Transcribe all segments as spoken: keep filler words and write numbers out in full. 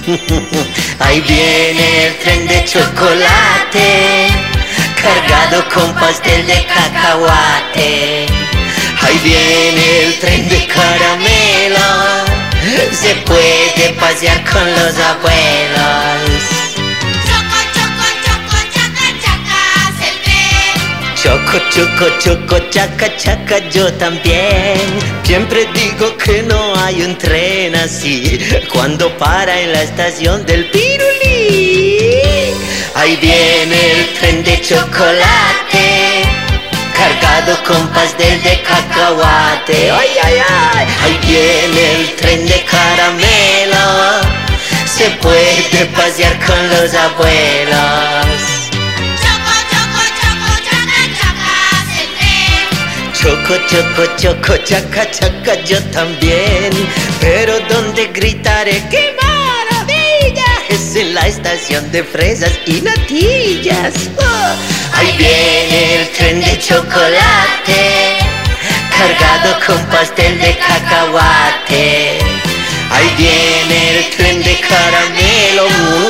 Ahí viene el tren de chocolate, cargado con pastel de cacahuate. Ahí viene el tren de caramelo, se puede pasear con los abuelos. Choco, choco, choco, chaca, chaca, es el tren. Choco, choco, choco, chaca, chaca, yo también. Siempre digo que no hay un tren así cuando para en la estación del Pirulí. Ahí viene el tren de chocolate, cargado con pastel de cacahuate. Ay, ay, ay. Ahí viene el tren de caramelo, se puede pasear con los abuelos. Choco, choco, choco, chaca, chaca, es el tren. Choco, choco, choco, chaca, chaca, yo también. Pero donde gritaré ¡qué maravilla! Es en la estación de fresas y natillas. Oh. Ahí viene el tren de chocolate, cargado con pastel de cacahuate. Ahí viene el tren de caramelo,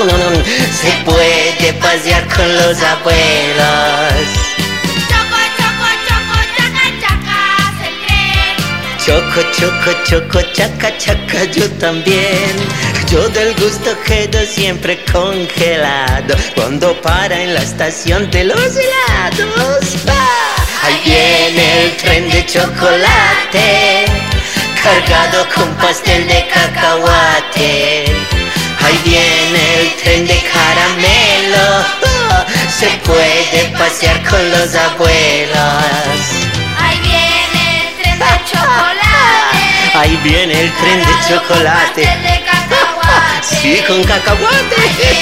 se puede pasear con los abuelos. Choco, choco, choco, chaca, chaca, es el tren. Choco, choco, choco, chaca, chaca, yo también. Yo del gusto quedo siempre congelado cuando para en la estación de los helados. ¡Ah! Ahí viene el tren de chocolate, cargado con pastel de cacahuate. Ahí viene el tren de caramelo, ¡oh! Se puede pasear con los abuelos. Ahí viene el tren de chocolate, Ahí viene el tren de chocolate. pastel de cacahuate. Sí, con cacahuate.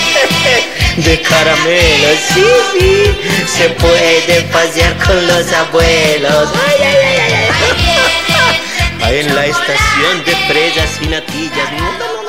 De caramelo, sí, sí. Se puede pasear con los abuelos. Ay, ay, ay, ay, ay. Ahí viene el tren de Ahí en la chocolate. estación de fresas y natillas. No, no, no.